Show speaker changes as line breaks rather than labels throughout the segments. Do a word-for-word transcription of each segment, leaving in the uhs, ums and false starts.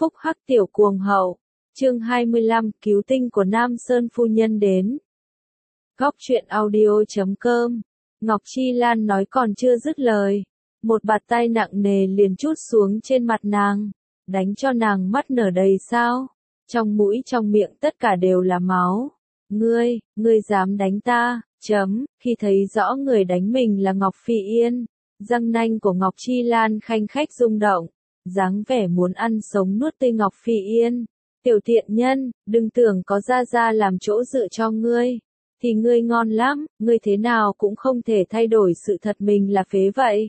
phúc hắc tiểu cuồng hậu. Chương hai mươi lăm, cứu tinh của Nam Sơn phu nhân đến. Góc truyện audio chấm com. Ngọc Chi Lan nói còn chưa dứt lời, một bạt tay nặng nề liền trút xuống trên mặt nàng, đánh cho nàng mắt nở đầy sao, trong mũi trong miệng tất cả đều là máu. Ngươi, ngươi dám đánh ta, chấm, khi thấy rõ người đánh mình là Ngọc Phi Yên, răng nanh của Ngọc Chi Lan khanh khách rung động, dáng vẻ muốn ăn sống nuốt tươi Ngọc Phi Yên. Tiểu tiện nhân, đừng tưởng có gia gia làm chỗ dựa cho ngươi, thì ngươi ngon lắm, ngươi thế nào cũng không thể thay đổi sự thật mình là phế vậy.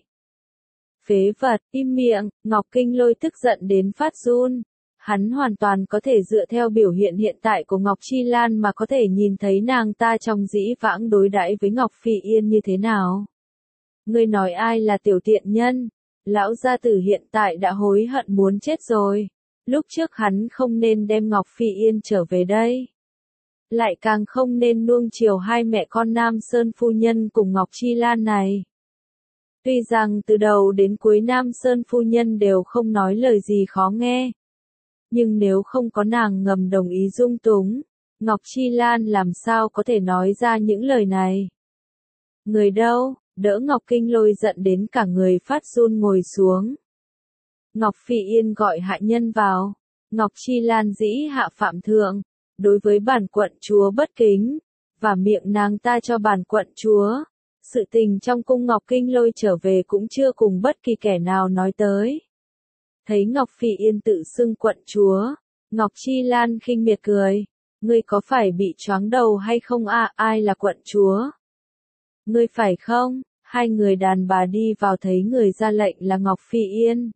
Phế vật, im miệng, Ngọc Kinh Lôi tức giận đến phát run. Hắn hoàn toàn có thể dựa theo biểu hiện hiện tại của Ngọc Chi Lan mà có thể nhìn thấy nàng ta trong dĩ vãng đối đãi với Ngọc Phi Yên như thế nào. Ngươi nói ai là tiểu tiện nhân? Lão gia tử hiện tại đã hối hận muốn chết rồi. Lúc trước hắn không nên đem Ngọc Phi Yên trở về đây. Lại càng không nên nuông chiều hai mẹ con Nam Sơn phu nhân cùng Ngọc Chi Lan này. Tuy rằng từ đầu đến cuối Nam Sơn phu nhân đều không nói lời gì khó nghe. Nhưng nếu không có nàng ngầm đồng ý dung túng, Ngọc Chi Lan làm sao có thể nói ra những lời này. Người đâu, đỡ Ngọc Kinh Lôi giận đến cả người phát run ngồi xuống. Ngọc Phi Yên gọi hạ nhân vào. Ngọc Chi Lan dĩ hạ phạm thượng, đối với bản quận chúa bất kính, và miệng nàng ta cho bản quận chúa. Sự tình trong cung Ngọc Kinh Lôi trở về cũng chưa cùng bất kỳ kẻ nào nói tới. Thấy Ngọc Phi Yên tự xưng quận chúa, Ngọc Chi Lan khinh miệt cười. Ngươi có phải bị choáng đầu hay không à, ai là quận chúa? Ngươi phải không? Hai người đàn bà đi vào thấy người ra lệnh là Ngọc Phi Yên.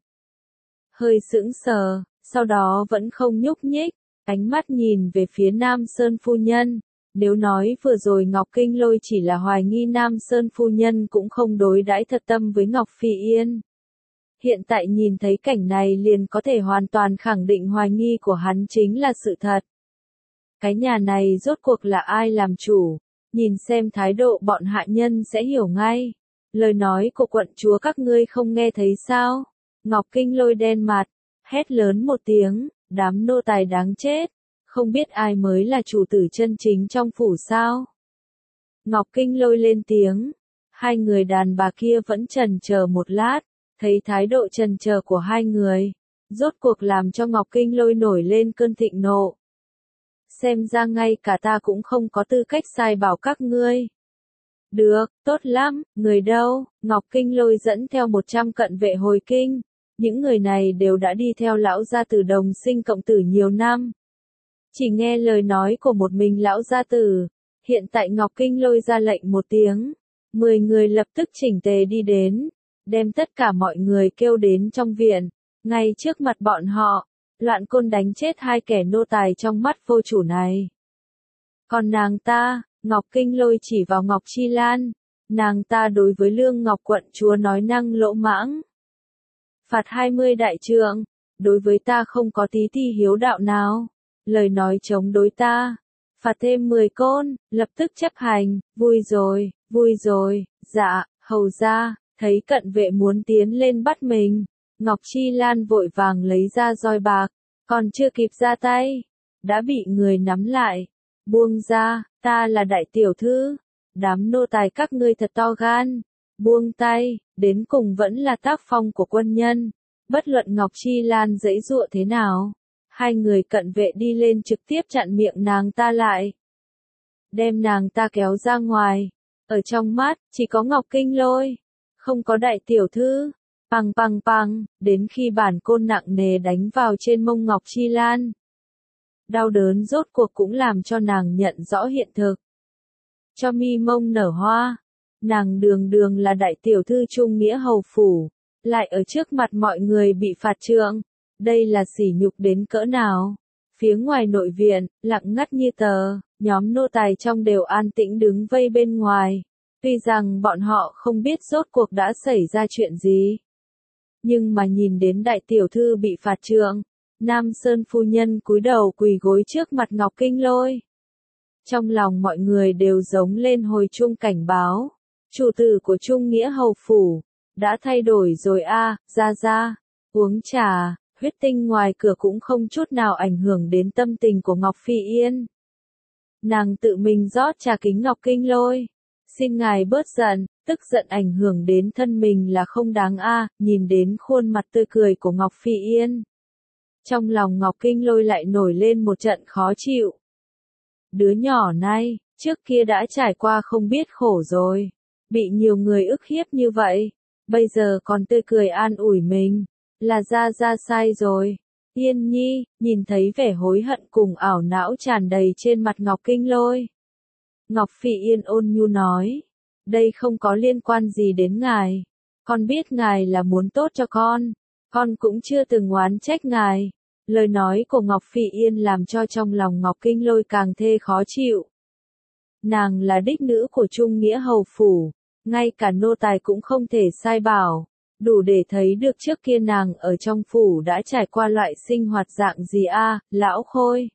Hơi sững sờ, sau đó vẫn không nhúc nhích, ánh mắt nhìn về phía Nam Sơn phu nhân. Nếu nói vừa rồi Ngọc Kinh Lôi chỉ là hoài nghi Nam Sơn phu nhân cũng không đối đãi thật tâm với Ngọc Phi Yên. Hiện tại nhìn thấy cảnh này liền có thể hoàn toàn khẳng định hoài nghi của hắn chính là sự thật. Cái nhà này rốt cuộc là ai làm chủ, nhìn xem thái độ bọn hạ nhân sẽ hiểu ngay. Lời nói của quận chúa các ngươi không nghe thấy sao? Ngọc Kinh Lôi đen mặt, hét lớn một tiếng, đám nô tài đáng chết, không biết ai mới là chủ tử chân chính trong phủ sao? Ngọc Kinh Lôi lên tiếng, hai người đàn bà kia vẫn chần chờ một lát, thấy thái độ chần chờ của hai người, rốt cuộc làm cho Ngọc Kinh Lôi nổi lên cơn thịnh nộ. Xem ra ngay cả ta cũng không có tư cách sai bảo các ngươi. Được, tốt lắm, người đâu? Ngọc Kinh Lôi dẫn theo một trăm cận vệ hồi kinh. Những người này đều đã đi theo lão gia tử đồng sinh cộng tử nhiều năm. Chỉ nghe lời nói của một mình lão gia tử. Hiện tại Ngọc Kinh Lôi ra lệnh một tiếng. Mười người lập tức chỉnh tề đi đến. Đem tất cả mọi người kêu đến trong viện. Ngay trước mặt bọn họ. Loạn côn đánh chết hai kẻ nô tài trong mắt vô chủ này. Còn nàng ta, Ngọc Kinh Lôi chỉ vào Ngọc Chi Lan. Nàng ta đối với Lương Ngọc quận chúa nói năng lỗ mãng. Phạt hai mươi đại trượng, đối với ta không có tí ti hiếu đạo nào. Lời nói chống đối ta, phạt thêm mười côn, lập tức chấp hành, vui rồi, vui rồi, dạ, hầu ra, thấy cận vệ muốn tiến lên bắt mình. Ngọc Chi Lan vội vàng lấy ra roi bạc, còn chưa kịp ra tay, đã bị người nắm lại. Buông ra, ta là đại tiểu thư, đám nô tài các ngươi thật to gan. Buông tay, đến cùng vẫn là tác phong của quân nhân. Bất luận Ngọc Chi Lan giãy giụa thế nào, hai người cận vệ đi lên trực tiếp chặn miệng nàng ta lại. Đem nàng ta kéo ra ngoài. Ở trong mắt, chỉ có Ngọc Kinh Lôi, không có đại tiểu thư. Pằng pằng pằng, đến khi bản côn nặng nề đánh vào trên mông Ngọc Chi Lan. Đau đớn rốt cuộc cũng làm cho nàng nhận rõ hiện thực. Cho mi mông nở hoa. Nàng đường đường là đại tiểu thư trung nghĩa hầu phủ, lại ở trước mặt mọi người bị phạt trượng. Đây là sỉ nhục đến cỡ nào? Phía ngoài nội viện, lặng ngắt như tờ, nhóm nô tài trong đều an tĩnh đứng vây bên ngoài. Tuy rằng bọn họ không biết rốt cuộc đã xảy ra chuyện gì. Nhưng mà nhìn đến đại tiểu thư bị phạt trượng, Nam Sơn phu nhân cúi đầu quỳ gối trước mặt Ngọc Kinh Lôi. Trong lòng mọi người đều giống lên hồi chuông cảnh báo. Chủ tử của Trung Nghĩa hầu phủ đã thay đổi rồi a, à, ra ra, uống trà, Huyết tinh ngoài cửa cũng không chút nào ảnh hưởng đến tâm tình của Ngọc Phi Yên. Nàng tự mình rót trà kính Ngọc Kinh Lôi. Xin ngài bớt giận, tức giận ảnh hưởng đến thân mình là không đáng a. Nhìn đến khuôn mặt tươi cười của Ngọc Phi Yên. Trong lòng Ngọc Kinh Lôi lại nổi lên một trận khó chịu. Đứa nhỏ này, trước kia đã trải qua không biết khổ rồi. Bị nhiều người ức hiếp như vậy. Bây giờ còn tươi cười an ủi mình. Là Gia Gia sai rồi. Yên Nhi, nhìn thấy vẻ hối hận cùng ảo não tràn đầy trên mặt Ngọc Kinh Lôi. Ngọc Phi Yên ôn nhu nói. Đây không có liên quan gì đến ngài. Con biết ngài là muốn tốt cho con. Con cũng chưa từng oán trách ngài. Lời nói của Ngọc Phi Yên làm cho trong lòng Ngọc Kinh Lôi càng thê khó chịu. Nàng là đích nữ của Trung Nghĩa Hầu Phủ. Ngay cả nô tài cũng không thể sai bảo. Đủ để thấy được trước kia nàng ở trong phủ đã trải qua loại sinh hoạt dạng gì a, lão Khôi.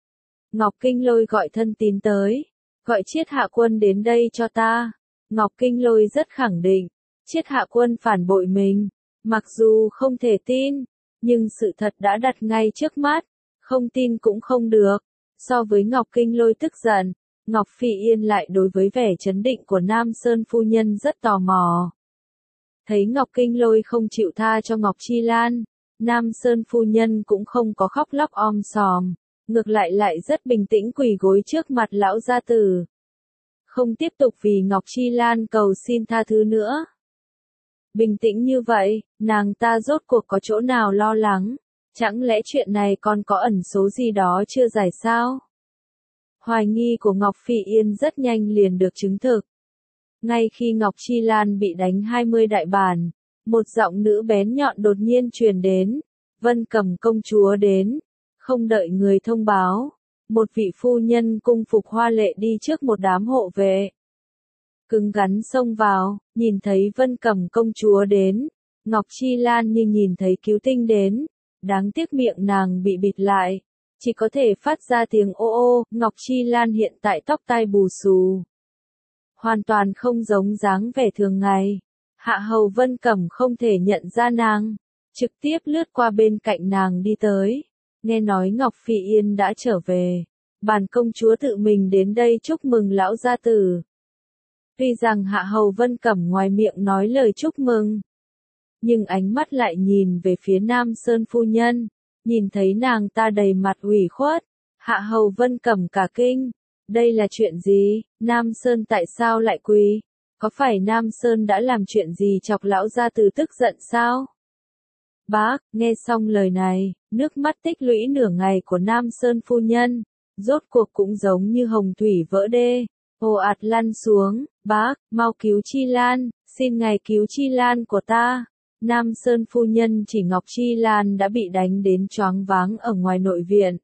Ngọc Kinh Lôi gọi thân tín tới. Gọi Triết Hạ Quân đến đây cho ta. Ngọc Kinh Lôi rất khẳng định. Triết Hạ Quân phản bội mình. Mặc dù không thể tin. Nhưng sự thật đã đặt ngay trước mắt. Không tin cũng không được. So với Ngọc Kinh Lôi tức giận. Ngọc Phi Yên lại đối với vẻ chấn định của Nam Sơn phu nhân rất tò mò. Thấy Ngọc Kinh Lôi không chịu tha cho Ngọc Chi Lan, Nam Sơn phu nhân cũng không có khóc lóc om sòm, ngược lại lại rất bình tĩnh quỳ gối trước mặt lão gia tử. Không tiếp tục vì Ngọc Chi Lan cầu xin tha thứ nữa. Bình tĩnh như vậy, nàng ta rốt cuộc có chỗ nào lo lắng, chẳng lẽ chuyện này còn có ẩn số gì đó chưa giải sao? Hoài nghi của Ngọc Phi Yên rất nhanh liền được chứng thực. Ngay khi Ngọc Chi Lan bị đánh hai mươi đại bản, một giọng nữ bén nhọn đột nhiên truyền đến, Vân Cẩm công chúa đến, không đợi người thông báo, một vị phu nhân cung phục hoa lệ đi trước một đám hộ vệ. Cứng rắn xông vào, nhìn thấy Vân Cẩm công chúa đến, Ngọc Chi Lan như nhìn thấy cứu tinh đến, đáng tiếc miệng nàng bị bịt lại, chỉ có thể phát ra tiếng ô ô. Ngọc Chi Lan hiện tại tóc tai bù xù. Hoàn toàn không giống dáng vẻ thường ngày. Hạ hầu Vân Cẩm không thể nhận ra nàng. Trực tiếp lướt qua bên cạnh nàng đi tới. Nghe nói Ngọc Phi Yên đã trở về. Bản công chúa tự mình đến đây chúc mừng lão gia tử. Tuy rằng Hạ hầu Vân Cẩm ngoài miệng nói lời chúc mừng. Nhưng ánh mắt lại nhìn về phía Nam Sơn phu nhân. Nhìn thấy nàng ta đầy mặt ủy khuất. Hạ hầu Vân Cẩm cả kinh. Đây là chuyện gì? Nam Sơn tại sao lại quỳ? Có phải Nam Sơn đã làm chuyện gì chọc lão gia tử tức giận sao? Bác, nghe xong lời này, nước mắt tích lũy nửa ngày của Nam Sơn phu nhân, rốt cuộc cũng giống như hồng thủy vỡ đê, ồ ạt lăn xuống. Bác, mau cứu Chi Lan, xin ngài cứu Chi Lan của ta. Nam Sơn phu nhân chỉ Ngọc Chi Lan đã bị đánh đến choáng váng ở ngoài nội viện.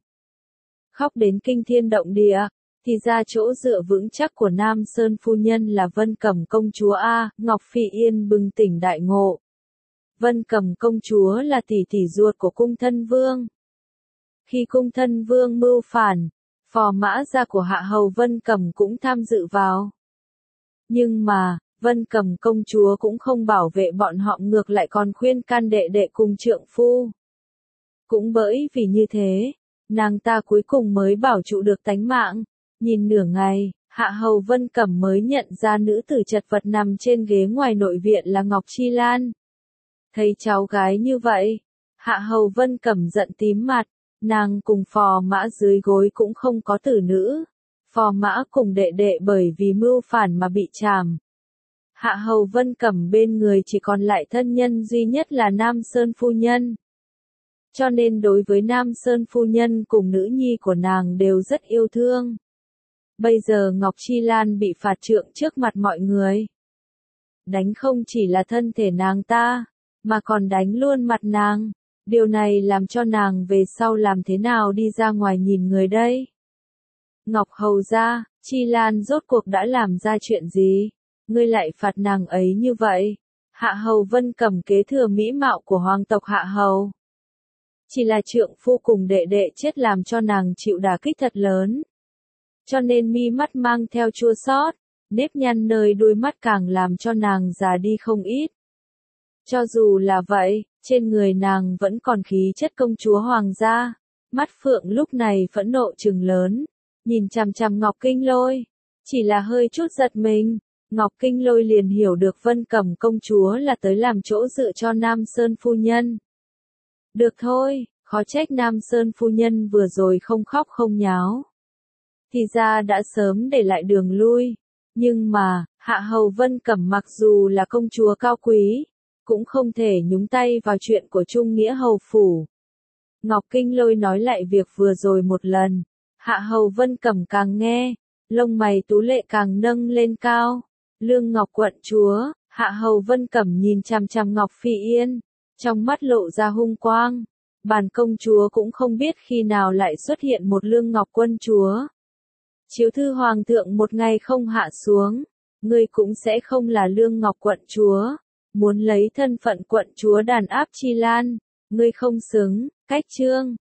Khóc đến kinh thiên động địa. Thì ra chỗ dựa vững chắc của Nam Sơn phu nhân là Vân Cẩm công chúa a. Ngọc Phi Yên bừng tỉnh đại ngộ. Vân Cẩm công chúa là tỷ tỷ ruột của cung thân vương. Khi cung thân vương mưu phản, phò mã gia của Hạ hầu Vân Cẩm cũng tham dự vào. Nhưng mà, Vân Cẩm công chúa cũng không bảo vệ bọn họ, ngược lại còn khuyên can đệ đệ cùng trượng phu. Cũng bởi vì như thế, nàng ta cuối cùng mới bảo trụ được tánh mạng. Nhìn nửa ngày, Hạ hầu Vân Cẩm mới nhận ra nữ tử chật vật nằm trên ghế ngoài nội viện là Ngọc Chi Lan. Thấy cháu gái như vậy, Hạ hầu Vân Cẩm giận tím mặt, nàng cùng phò mã dưới gối cũng không có tử nữ. Phò mã cùng đệ đệ bởi vì mưu phản mà bị trảm. Hạ hầu Vân Cẩm bên người chỉ còn lại thân nhân duy nhất là Nam Sơn phu nhân. Cho nên đối với Nam Sơn phu nhân cùng nữ nhi của nàng đều rất yêu thương. Bây giờ Ngọc Chi Lan bị phạt trượng trước mặt mọi người. Đánh không chỉ là thân thể nàng ta, mà còn đánh luôn mặt nàng. Điều này làm cho nàng về sau làm thế nào đi ra ngoài nhìn người đây? Ngọc hầu gia, Chi Lan rốt cuộc đã làm ra chuyện gì? Ngươi lại phạt nàng ấy như vậy? Hạ hầu Vân Cẩm kế thừa mỹ mạo của hoàng tộc Hạ hầu. Chỉ là trượng phu cùng đệ đệ chết làm cho nàng chịu đả kích thật lớn. Cho nên mi mắt mang theo chua xót, nếp nhăn nơi đôi mắt càng làm cho nàng già đi không ít. Cho dù là vậy, Trên người nàng vẫn còn khí chất công chúa hoàng gia. Mắt Phượng lúc này phẫn nộ trừng lớn, nhìn chằm chằm Ngọc Kinh Lôi. Chỉ là hơi chút giật mình, Ngọc Kinh Lôi liền hiểu được Vân Cẩm công chúa là tới làm chỗ dựa cho Nam Sơn phu nhân. Được thôi, khó trách Nam Sơn phu nhân vừa rồi không khóc không nháo. Thì ra đã sớm để lại đường lui. Nhưng mà, Hạ Hầu Vân Cẩm mặc dù là công chúa cao quý, cũng không thể nhúng tay vào chuyện của Trung Nghĩa Hầu Phủ. Ngọc Kinh Lôi nói lại việc vừa rồi một lần. Hạ Hầu Vân Cẩm càng nghe, lông mày tú lệ càng nâng lên cao. Lương Ngọc quận chúa, Hạ Hầu Vân Cẩm nhìn chằm chằm Ngọc Phi Yên, trong mắt lộ ra hung quang. Bản công chúa cũng không biết khi nào lại xuất hiện một Lương Ngọc quân chúa. Chiếu thư hoàng thượng một ngày không hạ xuống, ngươi cũng sẽ không là Lương Ngọc quận chúa. Muốn lấy thân phận quận chúa đàn áp Chi Lan, ngươi không xứng, cách chương.